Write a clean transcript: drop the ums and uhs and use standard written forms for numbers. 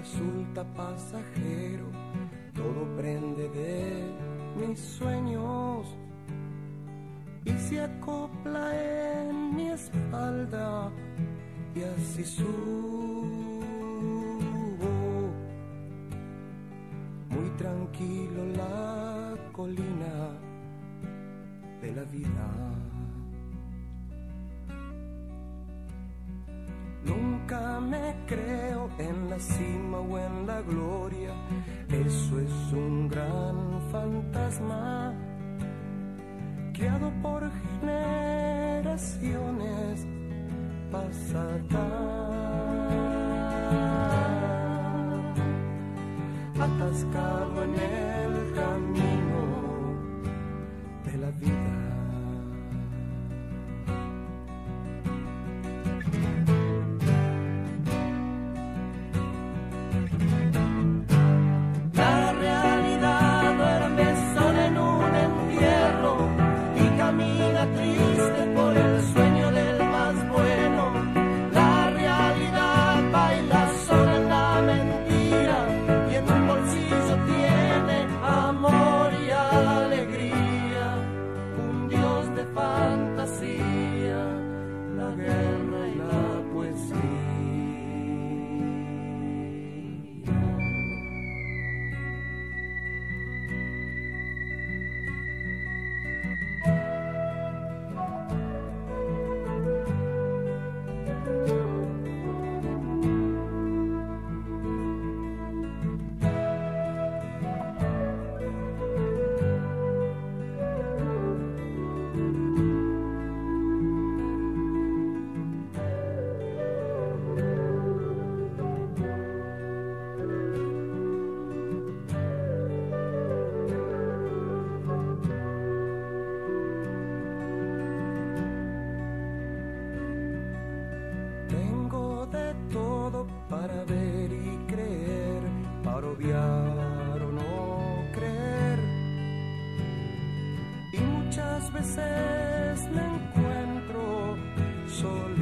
resulta pasajero, todo prende de mis sueños y se acopla en mi espalda y así subo muy tranquilo la colina de la vida. Nunca me creo en la cima o en la gloria, eso es un gran fantasma creado por generaciones pasadas, atascado en el camino de la vida. Triste por el sueño del más bueno, la realidad baila sola en la mentira y en un bolsillo tiene amor y alegría, un dios de fantasía, la guerra y la poesía. Para ver y creer, para obviar o no creer, y muchas veces me encuentro solo